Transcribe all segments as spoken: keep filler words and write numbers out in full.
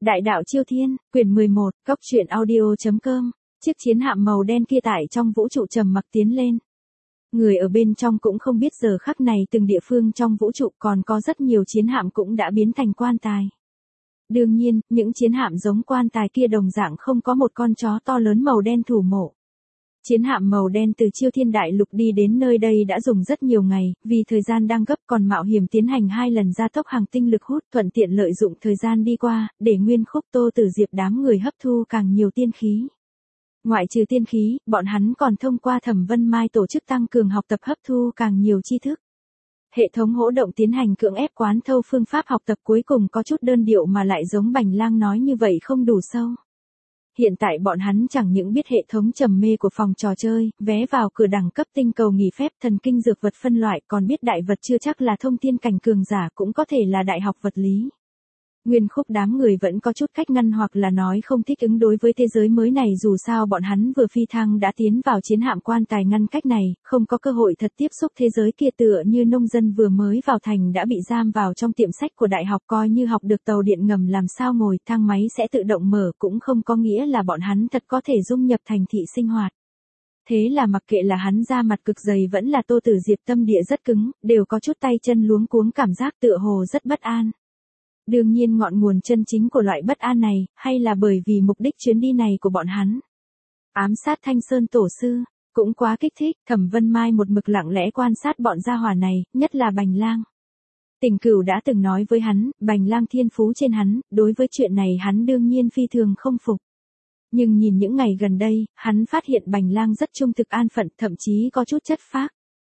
Đại đạo Chiêu Thiên, quyển mười một, Cốc truyện audio.com. Chiếc chiến hạm màu đen kia tại trong vũ trụ trầm mặc tiến lên. Người ở bên trong cũng không biết giờ khắc này từng địa phương trong vũ trụ còn có rất nhiều chiến hạm cũng đã biến thành quan tài. Đương nhiên, những chiến hạm giống quan tài kia đồng dạng không có một con chó to lớn màu đen thủ mộ. Chiến hạm màu đen từ Chiêu Thiên Đại Lục đi đến nơi đây đã dùng rất nhiều ngày, vì thời gian đang gấp còn mạo hiểm tiến hành hai lần gia tốc hàng tinh lực hút, thuận tiện lợi dụng thời gian đi qua, để Nguyên Khúc Tô Tử Diệp đám người hấp thu càng nhiều tiên khí. Ngoại trừ tiên khí, bọn hắn còn thông qua Thẩm Vân Mai tổ chức tăng cường học tập hấp thu càng nhiều tri thức. Hệ thống hỗ động tiến hành cưỡng ép quán thâu phương pháp học tập cuối cùng có chút đơn điệu mà lại giống Bành Lang nói như vậy không đủ sâu. Hiện tại bọn hắn chẳng những biết hệ thống trầm mê của phòng trò chơi, vé vào cửa đẳng cấp tinh cầu nghỉ phép thần kinh dược vật phân loại còn biết đại vật chưa chắc là thông thiên cảnh cường giả cũng có thể là đại học vật lý. Nguyên Khúc đám người vẫn có chút cách ngăn hoặc là nói không thích ứng đối với thế giới mới này dù sao bọn hắn vừa phi thăng đã tiến vào chiến hạm quan tài ngăn cách này, không có cơ hội thật tiếp xúc thế giới kia tựa như nông dân vừa mới vào thành đã bị giam vào trong tiệm sách của đại học coi như học được tàu điện ngầm làm sao ngồi thang máy sẽ tự động mở cũng không có nghĩa là bọn hắn thật có thể dung nhập thành thị sinh hoạt. Thế là mặc kệ là hắn da mặt cực dày vẫn là Tô Tử Diệp tâm địa rất cứng, đều có chút tay chân luống cuống cảm giác tựa hồ rất bất an. Đương nhiên ngọn nguồn chân chính của loại bất an này, hay là bởi vì mục đích chuyến đi này của bọn hắn. Ám sát Thanh Sơn Tổ Sư, cũng quá kích thích, Thẩm Vân Mai một mực lặng lẽ quan sát bọn gia hỏa này, nhất là Bành Lang. Tình Cửu đã từng nói với hắn, Bành Lang thiên phú trên hắn, đối với chuyện này hắn đương nhiên phi thường không phục. Nhưng nhìn những ngày gần đây, hắn phát hiện Bành Lang rất trung thực an phận, thậm chí có chút chất phác.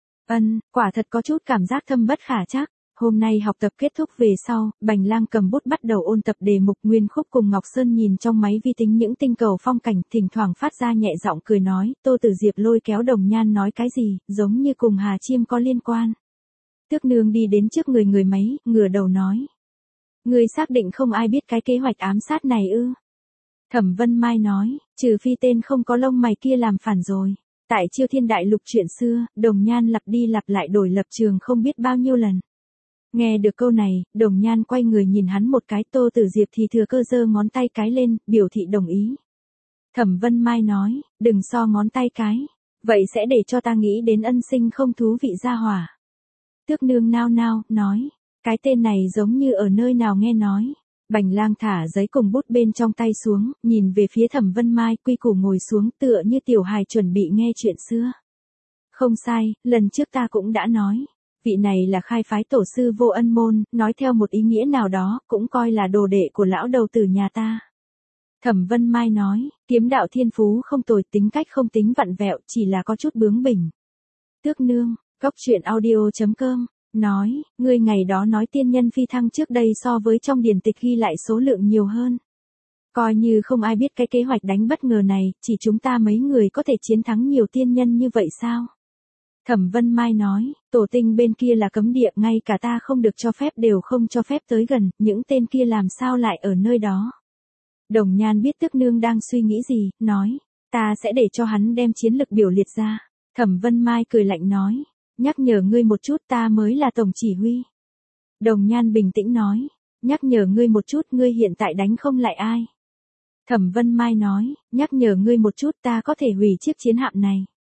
Ân, quả thật có chút cảm giác thâm bất khả trắc. Hôm nay học tập kết thúc về sau, Bành Lang cầm bút bắt đầu ôn tập đề mục. Nguyên Khúc cùng Ngọc Sơn nhìn trong máy vi tính những tinh cầu phong cảnh, thỉnh thoảng phát ra nhẹ giọng cười nói, Tô Tử Diệp lôi kéo Đồng Nhan nói cái gì, giống như cùng Hà Chiêm có liên quan. Tước Nương đi đến trước người người máy, ngửa đầu nói. Người xác định không ai biết cái kế hoạch ám sát này ư? Thẩm Vân Mai nói, trừ phi tên không có lông mày kia làm phản rồi. Tại Chiêu Thiên Đại Lục chuyện xưa, Đồng Nhan lặp đi lặp lại đổi lập trường không biết bao nhiêu lần. Nghe được câu này, Đồng Nhan quay người nhìn hắn một cái. Tô Tử Diệp thì thừa cơ giơ ngón tay cái lên, biểu thị đồng ý. Thẩm Vân Mai nói, đừng so ngón tay cái. Vậy sẽ để cho ta nghĩ đến ân sinh không thú vị gia hỏa. Tước Nương nao nao, nói, cái tên này giống như ở nơi nào nghe nói. Bành Lang thả giấy cùng bút bên trong tay xuống, nhìn về phía Thẩm Vân Mai quy củ ngồi xuống tựa như tiểu hài chuẩn bị nghe chuyện xưa. Không sai, lần trước ta cũng đã nói. Vị này là khai phái tổ sư Vô Ân Môn, nói theo một ý nghĩa nào đó, cũng coi là đồ đệ của lão đầu tử nhà ta. Thẩm Vân Mai nói, kiếm đạo thiên phú không tồi, tính cách không tính vặn vẹo, chỉ là có chút bướng bỉnh. Tước Nương, Cốc truyện audio.com, nói, ngươi ngày đó nói tiên nhân phi thăng trước đây so với trong điển tịch ghi lại số lượng nhiều hơn. Coi như không ai biết cái kế hoạch đánh bất ngờ này, chỉ chúng ta mấy người có thể chiến thắng nhiều tiên nhân như vậy sao? Thẩm Vân Mai nói, tổ tinh bên kia là cấm địa, ngay cả ta không được cho phép đều không cho phép tới gần, những tên kia làm sao lại ở nơi đó. Đồng Nhan biết Tước Nương đang suy nghĩ gì, nói, ta sẽ để cho hắn đem chiến lực biểu liệt ra. Thẩm Vân Mai cười lạnh nói, nhắc nhở ngươi một chút, ta mới là tổng chỉ huy. Đồng Nhan bình tĩnh nói, nhắc nhở ngươi một chút, ngươi hiện tại đánh không lại ai. Thẩm Vân Mai nói, nhắc nhở ngươi một chút, ta có thể hủy chiếc chiến hạm này.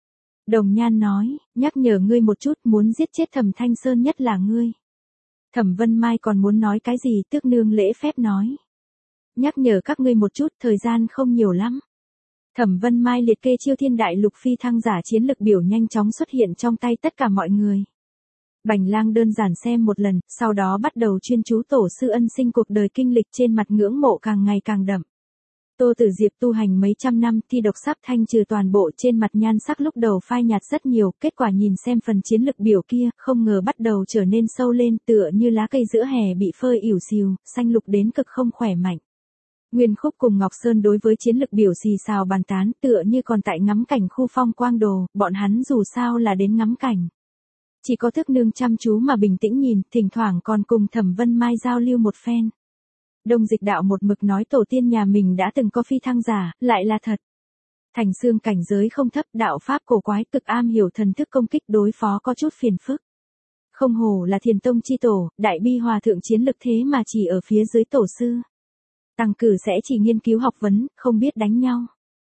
Đồng Nhan nói, nhắc nhở ngươi một chút, muốn giết chết Thẩm Thanh Sơn nhất là ngươi. Thẩm Vân Mai còn muốn nói cái gì, Tước Nương lễ phép nói. Nhắc nhở các ngươi một chút, thời gian không nhiều lắm. Thẩm Vân Mai liệt kê Chiêu Thiên Đại Lục phi thăng giả chiến lực biểu nhanh chóng xuất hiện trong tay tất cả mọi người. Bành Lang đơn giản xem một lần, sau đó bắt đầu chuyên chú tổ sư ân sinh cuộc đời kinh lịch, trên mặt ngưỡng mộ càng ngày càng đậm. Tô Tử Diệp tu hành mấy trăm năm, thi độc sắp thanh trừ toàn bộ, trên mặt nhan sắc lúc đầu phai nhạt rất nhiều, kết quả nhìn xem phần chiến lực biểu kia, không ngờ bắt đầu trở nên sâu lên, tựa như lá cây giữa hè bị phơi ỉu xìu, xanh lục đến cực không khỏe mạnh. Nguyên Khúc cùng Ngọc Sơn đối với chiến lực biểu xì xào bàn tán, tựa như còn tại ngắm cảnh khu phong quang đồ, bọn hắn dù sao là đến ngắm cảnh. Chỉ có Tước Nương chăm chú mà bình tĩnh nhìn, thỉnh thoảng còn cùng Thẩm Vân Mai giao lưu một phen. Đông Dịch Đạo một mực nói tổ tiên nhà mình đã từng có phi thăng giả, lại là thật. Thành xương cảnh giới không thấp, đạo pháp cổ quái, cực am hiểu thần thức công kích, đối phó có chút phiền phức. Không hổ là Thiền Tông chi tổ, Đại Bi Hòa thượng chiến lực thế mà chỉ ở phía dưới tổ sư. Tăng cử sẽ chỉ nghiên cứu học vấn, không biết đánh nhau.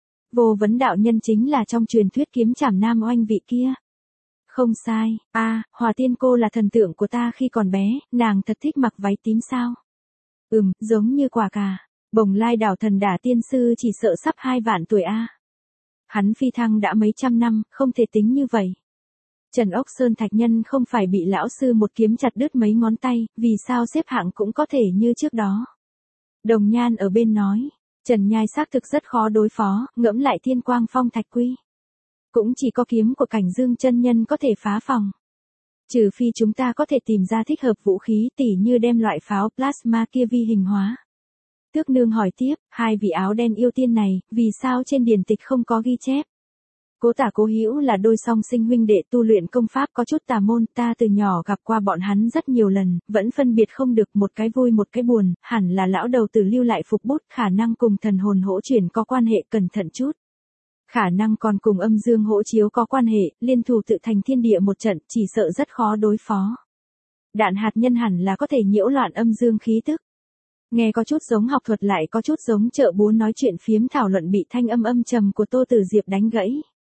Vô vấn đạo nhân chính là trong truyền thuyết kiếm trảm nam oanh vị kia. Không sai, a à, Hòa tiên cô là thần tượng của ta khi còn bé, nàng thật thích mặc váy tím sao? Ừm, giống như quả cà. Bồng lai đảo thần đả tiên sư chỉ sợ sắp hai vạn tuổi a. À. Hắn phi thăng đã mấy trăm năm, không thể tính như vậy. Trần Ốc Sơn Thạch Nhân không phải bị lão sư một kiếm chặt đứt mấy ngón tay, vì sao xếp hạng cũng có thể như trước đó. Đồng Nhan ở bên nói, Trần Nhai xác thực rất khó đối phó, ngẫm lại Thiên Quang Phong Thạch Quy. Cũng chỉ có kiếm của Cảnh Dương chân nhân có thể phá phòng. Trừ phi chúng ta có thể tìm ra thích hợp vũ khí, tỉ như đem loại pháo plasma kia vi hình hóa. Tước Nương hỏi tiếp, hai vị áo đen yêu tiên này, vì sao trên điển tịch không có ghi chép? Cố Tả Cố Hữu là đôi song sinh huynh đệ tu luyện công pháp có chút tà môn, ta từ nhỏ gặp qua bọn hắn rất nhiều lần, vẫn phân biệt không được một cái vui một cái buồn, hẳn là lão đầu tử lưu lại phục bút, khả năng cùng thần hồn hỗ chuyển có quan hệ, cẩn thận chút. Khả năng còn cùng âm dương hỗ chiếu có quan hệ, liên thủ tự thành thiên địa một trận, chỉ sợ rất khó đối phó. Đạn hạt nhân hẳn là có thể nhiễu loạn âm dương khí tức. Nghe có chút giống học thuật lại có chút giống chợ búa nói chuyện phiếm thảo luận bị thanh âm âm trầm của Tô Tử Diệp đánh gãy.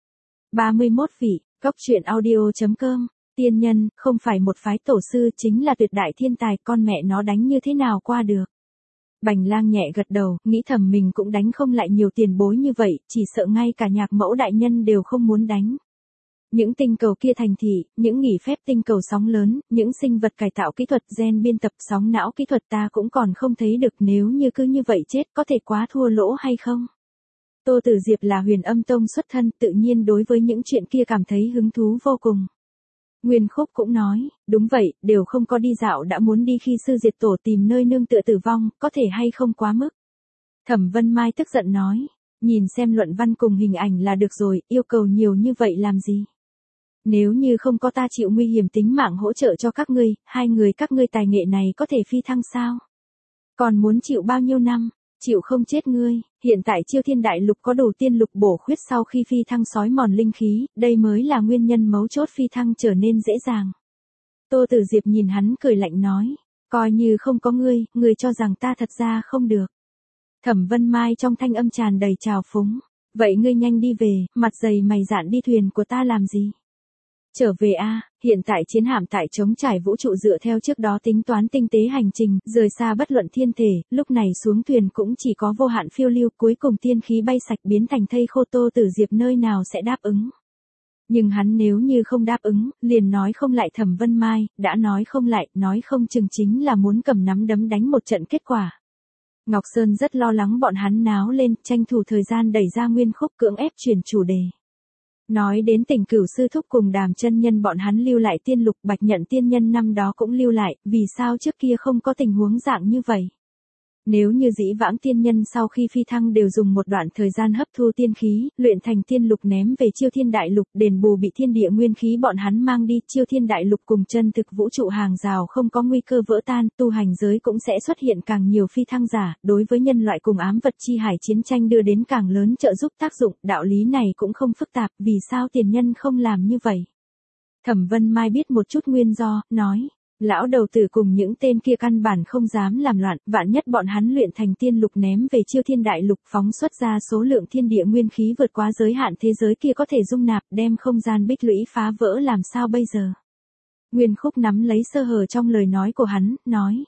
ba mươi mốt vị, Cốc truyện audio chấm com, tiên nhân, không phải một phái tổ sư chính là tuyệt đại thiên tài, con mẹ nó đánh như thế nào qua được. Bành Lang nhẹ gật đầu, nghĩ thầm mình cũng đánh không lại nhiều tiền bối như vậy, chỉ sợ ngay cả nhạc mẫu đại nhân đều không muốn đánh. Những tinh cầu kia thành thị, những nghỉ phép tinh cầu sóng lớn, những sinh vật cải tạo kỹ thuật gen biên tập sóng não kỹ thuật ta cũng còn không thấy được, nếu như cứ như vậy chết có thể quá thua lỗ hay không? Tô Tử Diệp là Huyền Âm Tông xuất thân, tự nhiên đối với những chuyện kia cảm thấy hứng thú vô cùng. Nguyên Khúc cũng nói, đúng vậy, đều không có đi dạo đã muốn đi khi sư diệt tổ tìm nơi nương tựa tử vong, có thể hay không quá mức. Thẩm Vân Mai tức giận nói, nhìn xem luận văn cùng hình ảnh là được rồi, yêu cầu nhiều như vậy làm gì? Nếu như không có ta chịu nguy hiểm tính mạng hỗ trợ cho các ngươi, hai người các ngươi tài nghệ này có thể phi thăng sao? Còn muốn chịu bao nhiêu năm? Chịu không chết ngươi, hiện tại Chiêu Thiên Đại Lục có đủ tiên lục bổ khuyết sau khi phi thăng sói mòn linh khí, đây mới là nguyên nhân mấu chốt phi thăng trở nên dễ dàng. Tô Tử Diệp nhìn hắn cười lạnh nói, coi như không có ngươi, ngươi cho rằng ta thật ra không được. Thẩm Vân Mai trong thanh âm tràn đầy trào phúng, vậy ngươi nhanh đi về, mặt dày mày dạn đi thuyền của ta làm gì? Trở về a, à, hiện tại chiến hạm tại trống trải vũ trụ dựa theo trước đó tính toán tinh tế hành trình, rời xa bất luận thiên thể, lúc này xuống thuyền cũng chỉ có vô hạn phiêu lưu, cuối cùng tiên khí bay sạch biến thành thây khô. Tô Tử Diệp nơi nào sẽ đáp ứng. Nhưng hắn nếu như không đáp ứng, liền nói không lại Thẩm Vân Mai, đã nói không lại, nói không chừng chính là muốn cầm nắm đấm đánh một trận kết quả. Ngọc Sơn rất lo lắng bọn hắn náo lên, tranh thủ thời gian đẩy ra Nguyên Khúc cưỡng ép chuyển chủ đề. Nói đến Tình Cửu sư thúc cùng Đàm chân nhân bọn hắn lưu lại tiên lục, Bạch Nhận tiên nhân năm đó cũng lưu lại, vì sao trước kia không có tình huống dạng như vậy? Nếu như dĩ vãng tiên nhân sau khi phi thăng đều dùng một đoạn thời gian hấp thu tiên khí, luyện thành tiên lục ném về Chiêu Thiên Đại Lục, đền bù bị thiên địa nguyên khí bọn hắn mang đi, Chiêu Thiên Đại Lục cùng chân thực vũ trụ hàng rào không có nguy cơ vỡ tan, tu hành giới cũng sẽ xuất hiện càng nhiều phi thăng giả, đối với nhân loại cùng ám vật chi hải chiến tranh đưa đến càng lớn trợ giúp tác dụng, đạo lý này cũng không phức tạp, vì sao tiền nhân không làm như vậy? Thẩm Vân Mai biết một chút nguyên do, nói. Lão đầu tử cùng những tên kia căn bản không dám làm loạn, vạn nhất bọn hắn luyện thành tiên lục ném về Chiêu Thiên Đại Lục phóng xuất ra số lượng thiên địa nguyên khí vượt quá giới hạn thế giới kia có thể dung nạp, đem không gian bích lũy phá vỡ làm sao bây giờ? Nguyên Khúc nắm lấy sơ hở trong lời nói của hắn, nói.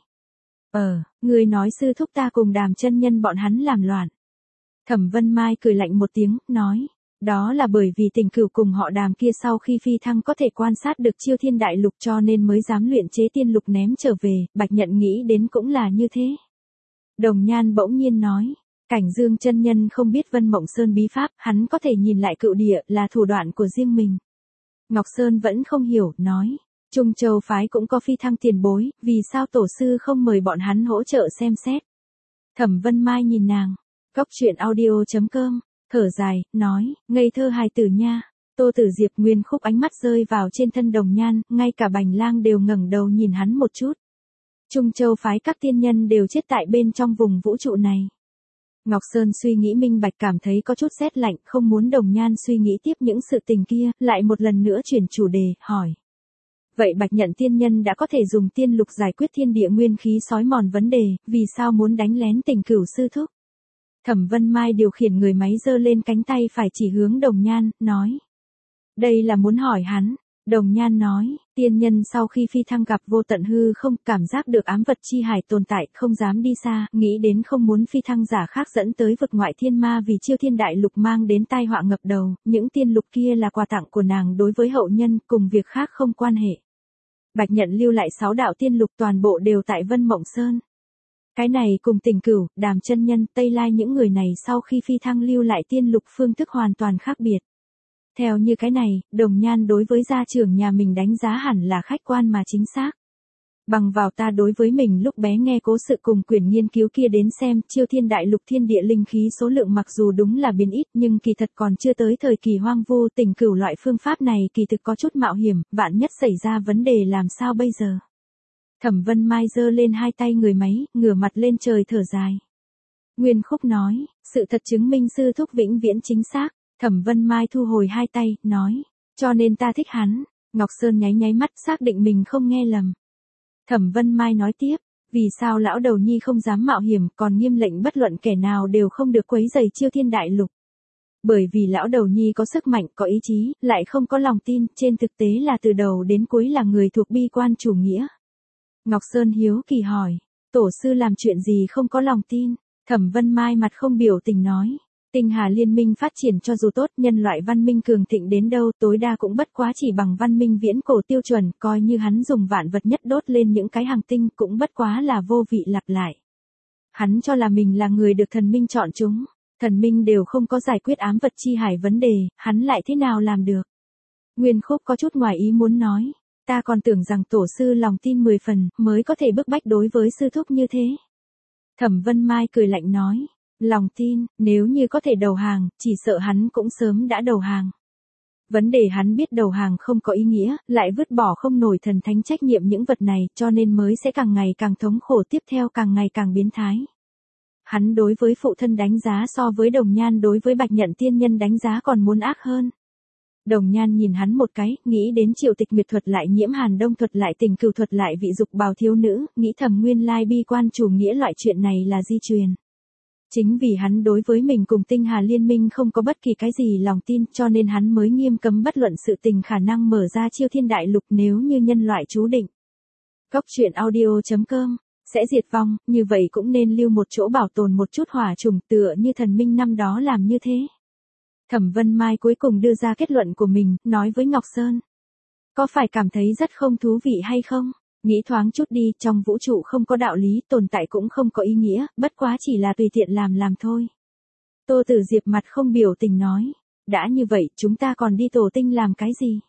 Ờ, người nói sư thúc ta cùng Đàm chân nhân bọn hắn làm loạn. Thẩm Vân Mai cười lạnh một tiếng, nói. Đó là bởi vì Tình Cửu cùng họ Đàm kia sau khi phi thăng có thể quan sát được Chiêu Thiên Đại Lục cho nên mới dám luyện chế tiên lục ném trở về, Bạch Nhận nghĩ đến cũng là như thế. Đồng Nhan bỗng nhiên nói, Cảnh Dương chân nhân không biết Vân Mộng Sơn bí pháp, hắn có thể nhìn lại cựu địa là thủ đoạn của riêng mình. Ngọc Sơn vẫn không hiểu, nói, Trung Châu phái cũng có phi thăng tiền bối, vì sao tổ sư không mời bọn hắn hỗ trợ xem xét. Thẩm Vân Mai nhìn nàng, Cốc truyện audio chấm com. Thở dài, nói, ngây thơ hài tử nha. Tô Tử Diệp Nguyên Khúc ánh mắt rơi vào trên thân Đồng Nhan, ngay cả Bành Lang đều ngẩng đầu nhìn hắn một chút. Trung Châu phái các tiên nhân đều chết tại bên trong vùng vũ trụ này. Ngọc Sơn suy nghĩ minh bạch cảm thấy có chút rét lạnh, không muốn Đồng Nhan suy nghĩ tiếp những sự tình kia, lại một lần nữa chuyển chủ đề, hỏi. Vậy Bạch Nhận tiên nhân đã có thể dùng tiên lục giải quyết thiên địa nguyên khí sói mòn vấn đề, vì sao muốn đánh lén Tình Cửu sư thúc? Thẩm Vân Mai điều khiển người máy giơ lên cánh tay phải chỉ hướng Đồng Nhan, nói. Đây là muốn hỏi hắn. Đồng Nhan nói, tiên nhân sau khi phi thăng gặp vô tận hư không, cảm giác được ám vật chi hải tồn tại, không dám đi xa, nghĩ đến không muốn phi thăng giả khác dẫn tới vực ngoại thiên ma vì Chiêu Thiên Đại Lục mang đến tai họa ngập đầu, những tiên lục kia là quà tặng của nàng đối với hậu nhân, cùng việc khác không quan hệ. Bạch Nhận lưu lại sáu đạo tiên lục toàn bộ đều tại Vân Mộng Sơn. Cái này cùng Tình Cửu, Đàm chân nhân, Tây Lai những người này sau khi phi thăng lưu lại tiên lục phương thức hoàn toàn khác biệt. Theo như cái này, Đồng Nhan đối với gia trưởng nhà mình đánh giá hẳn là khách quan mà chính xác. Bằng vào ta đối với mình lúc bé nghe cố sự cùng quyển nghiên cứu kia đến xem, Chiêu Thiên Đại Lục thiên địa linh khí số lượng mặc dù đúng là biến ít nhưng kỳ thật còn chưa tới thời kỳ hoang vu. Tình Cửu loại phương pháp này kỳ thực có chút mạo hiểm, vạn nhất xảy ra vấn đề làm sao bây giờ. Thẩm Vân Mai giơ lên hai tay người máy, ngửa mặt lên trời thở dài. Nguyên Khúc nói, sự thật chứng minh sư thúc vĩnh viễn chính xác. Thẩm Vân Mai thu hồi hai tay, nói, cho nên ta thích hắn. Ngọc Sơn nháy nháy mắt xác định mình không nghe lầm. Thẩm Vân Mai nói tiếp, vì sao lão đầu nhi không dám mạo hiểm còn nghiêm lệnh bất luận kẻ nào đều không được quấy rầy Chiêu Thiên Đại Lục. Bởi vì lão đầu nhi có sức mạnh, có ý chí, lại không có lòng tin, trên thực tế là từ đầu đến cuối là người thuộc bi quan chủ nghĩa. Ngọc Sơn hiếu kỳ hỏi, tổ sư làm chuyện gì không có lòng tin? Thẩm Vân Mai mặt không biểu tình nói. Tinh Hà Liên minh phát triển cho dù tốt, nhân loại văn minh cường thịnh đến đâu tối đa cũng bất quá chỉ bằng văn minh viễn cổ tiêu chuẩn, coi như hắn dùng vạn vật nhất đốt lên những cái hành tinh cũng bất quá là vô vị lặp lại. Hắn cho là mình là người được thần minh chọn chúng, thần minh đều không có giải quyết ám vật chi hải vấn đề, hắn lại thế nào làm được? Nguyên Khúc có chút ngoài ý muốn nói, ta còn tưởng rằng tổ sư lòng tin mười phần mới có thể bức bách đối với sư thúc như thế. Thẩm Vân Mai cười lạnh nói. Lòng tin, nếu như có thể đầu hàng, chỉ sợ hắn cũng sớm đã đầu hàng. Vấn đề hắn biết đầu hàng không có ý nghĩa, lại vứt bỏ không nổi thần thánh trách nhiệm những vật này, cho nên mới sẽ càng ngày càng thống khổ, tiếp theo càng ngày càng biến thái. Hắn đối với phụ thân đánh giá so với Đồng Nhan đối với Bạch Nhận tiên nhân đánh giá còn muốn ác hơn. Đồng Nhan nhìn hắn một cái, nghĩ đến Triệu Tịch Nguyệt thuật lại Nhiễm Hàn Đông thuật lại Tình Cửu thuật lại vị dục bào thiếu nữ, nghĩ thầm nguyên lai bi quan chủ nghĩa loại chuyện này là di truyền. Chính vì hắn đối với mình cùng Tinh Hà Liên minh không có bất kỳ cái gì lòng tin cho nên hắn mới nghiêm cấm bất luận sự tình khả năng mở ra Chiêu Thiên Đại Lục nếu như nhân loại chú định. Góc truyện audio chấm com sẽ diệt vong, như vậy cũng nên lưu một chỗ bảo tồn một chút hỏa trùng tựa như thần minh năm đó làm như thế. Thẩm Vân Mai cuối cùng đưa ra kết luận của mình, nói với Ngọc Sơn. Có phải cảm thấy rất không thú vị hay không? Nghĩ thoáng chút đi, trong vũ trụ không có đạo lý, tồn tại cũng không có ý nghĩa, bất quá chỉ là tùy tiện làm làm thôi. Tô Tử Diệp mặt không biểu tình nói, đã như vậy, chúng ta còn đi tổ tinh làm cái gì?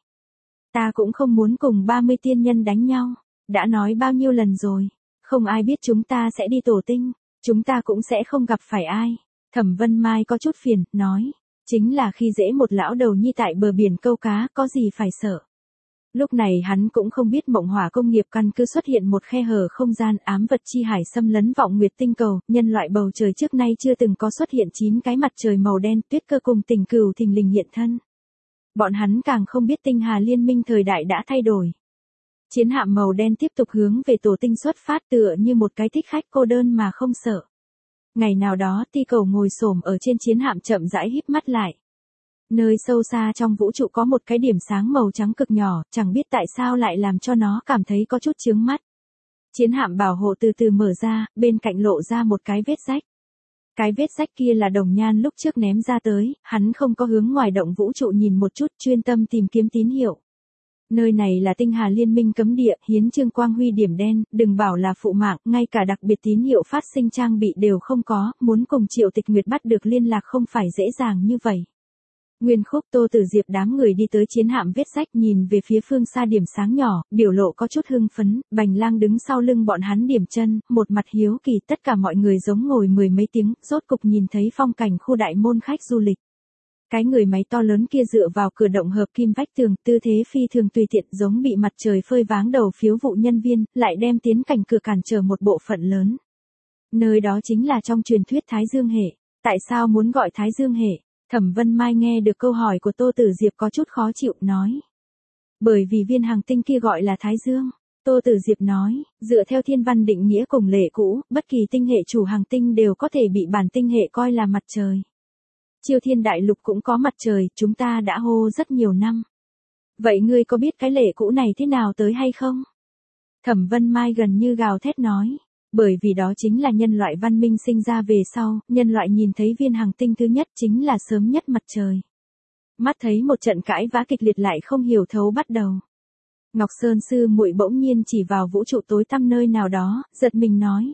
Ta cũng không muốn cùng ba mươi tiên nhân đánh nhau, đã nói bao nhiêu lần rồi, không ai biết chúng ta sẽ đi tổ tinh, chúng ta cũng sẽ không gặp phải ai. Thẩm Vân Mai có chút phiền, nói, chính là khi dễ một lão đầu nhi tại bờ biển câu cá, có gì phải sợ. Lúc này hắn cũng không biết Mộng Hỏa công nghiệp căn cứ xuất hiện một khe hở không gian ám vật chi hải xâm lấn vọng nguyệt tinh cầu, nhân loại bầu trời trước nay chưa từng có xuất hiện chín cái mặt trời màu đen, Tuyết Cơ cùng Tình Cửu thình lình hiện thân. Bọn hắn càng không biết Tinh Hà Liên minh thời đại đã thay đổi. Chiến hạm màu đen tiếp tục hướng về tổ tinh xuất phát tựa như một cái thích khách cô đơn mà không sợ. Ngày nào đó Ti Cầu ngồi xổm ở trên chiến hạm chậm rãi híp mắt lại. Nơi sâu xa trong vũ trụ có một cái điểm sáng màu trắng cực nhỏ, chẳng biết tại sao lại làm cho nó cảm thấy có chút chướng mắt. Chiến hạm bảo hộ từ từ mở ra, bên cạnh lộ ra một cái vết rách. Cái vết rách kia là Đồng Nhan lúc trước ném ra tới, hắn không có hướng ngoài động vũ trụ nhìn một chút, chuyên tâm tìm kiếm tín hiệu. Nơi này là Tinh Hà Liên minh cấm địa, hiến chương quang huy điểm đen, đừng bảo là phụ mạng, ngay cả đặc biệt tín hiệu phát sinh trang bị đều không có, muốn cùng Triệu Tịch Nguyệt bắt được liên lạc không phải dễ dàng như vậy. Nguyên Khúc, Tô Tử Diệp đám người đi tới chiến hạm vết rách nhìn về phía phương xa điểm sáng nhỏ, biểu lộ có chút hưng phấn, Bành Lang đứng sau lưng bọn hắn điểm chân, một mặt hiếu kỳ, tất cả mọi người giống ngồi mười mấy tiếng, rốt cục nhìn thấy phong cảnh khu đại môn khách du lịch. Cái người máy to lớn kia dựa vào cửa động hợp kim vách tường, tư thế phi thường tùy tiện giống bị mặt trời phơi váng đầu phiếu vụ nhân viên, lại đem tiến cảnh cửa cản trở một bộ phận lớn. Nơi đó chính là trong truyền thuyết Thái Dương hệ. Tại sao muốn gọi Thái Dương hệ? Thẩm Vân Mai nghe được câu hỏi của Tô Tử Diệp có chút khó chịu, nói. Bởi vì viên hành tinh kia gọi là Thái Dương. Tô Tử Diệp nói, dựa theo thiên văn định nghĩa cùng lệ cũ, bất kỳ tinh hệ chủ hành tinh đều có thể bị bản tinh hệ coi là mặt trời. Chiêu Thiên Đại Lục cũng có mặt trời, chúng ta đã hô rất nhiều năm. Vậy ngươi có biết cái lệ cũ này thế nào tới hay không? Thẩm Vân Mai gần như gào thét nói. Bởi vì đó chính là nhân loại văn minh sinh ra về sau, nhân loại nhìn thấy viên hành tinh thứ nhất chính là sớm nhất mặt trời. Mắt thấy một trận cãi vã kịch liệt lại không hiểu thấu bắt đầu. Ngọc Sơn sư muội bỗng nhiên chỉ vào vũ trụ tối tăm nơi nào đó, giật mình nói.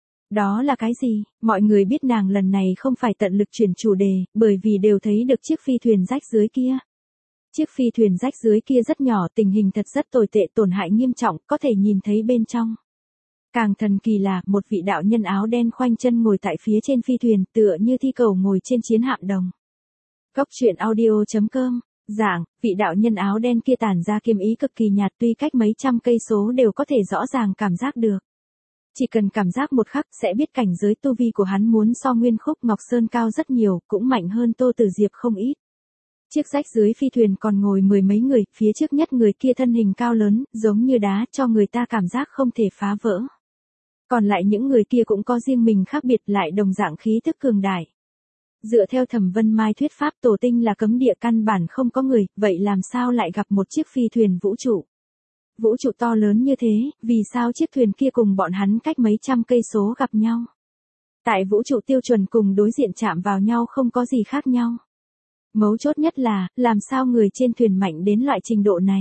Đó là cái gì? Mọi người biết nàng lần này không phải tận lực chuyển chủ đề, bởi vì đều thấy được chiếc phi thuyền rách dưới kia. Chiếc phi thuyền rách dưới kia rất nhỏ, tình hình thật rất tồi tệ, tổn hại nghiêm trọng, có thể nhìn thấy bên trong. Càng thần kỳ là, một vị đạo nhân áo đen khoanh chân ngồi tại phía trên phi thuyền, tựa như thi cầu ngồi trên chiến hạm đồng. Cốc truyện audio chấm com, giảng, vị đạo nhân áo đen kia tản ra kiếm ý cực kỳ nhạt, tuy cách mấy trăm cây số đều có thể rõ ràng cảm giác được. Chỉ cần cảm giác một khắc sẽ biết cảnh giới tu vi của hắn muốn so Nguyên Khúc Ngọc Sơn cao rất nhiều, cũng mạnh hơn Tô Tử Diệp không ít. Chiếc rách dưới phi thuyền còn ngồi mười mấy người, phía trước nhất người kia thân hình cao lớn, giống như đá, cho người ta cảm giác không thể phá vỡ. Còn lại những người kia cũng có riêng mình khác biệt, lại đồng dạng khí thức cường đại. Dựa theo Thẩm Vân Mai thuyết pháp, tổ tinh là cấm địa, căn bản không có người, vậy làm sao lại gặp một chiếc phi thuyền vũ trụ? Vũ trụ to lớn như thế, vì sao chiếc thuyền kia cùng bọn hắn cách mấy trăm cây số gặp nhau? Tại vũ trụ tiêu chuẩn cùng đối diện chạm vào nhau không có gì khác nhau. Mấu chốt nhất là, làm sao người trên thuyền mạnh đến loại trình độ này?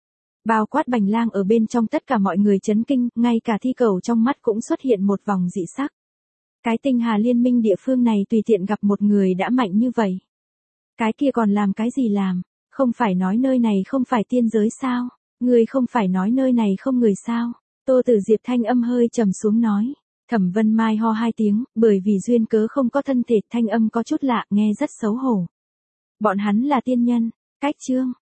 Bao quát Bành Lang ở bên trong, tất cả mọi người chấn kinh, ngay cả thi cầu trong mắt cũng xuất hiện một vòng dị sắc. Cái tinh hà liên minh địa phương này tùy tiện gặp một người đã mạnh như vậy. Cái kia còn làm cái gì làm? Không phải nói nơi này không phải tiên giới sao? Người không phải nói nơi này không người sao? Tô Tử Diệp thanh âm hơi trầm xuống nói. Thẩm Vân Mai ho hai tiếng, bởi vì duyên cớ không có thân thể, thanh âm có chút lạ, nghe rất xấu hổ. Bọn hắn là tiên nhân. Cách chương.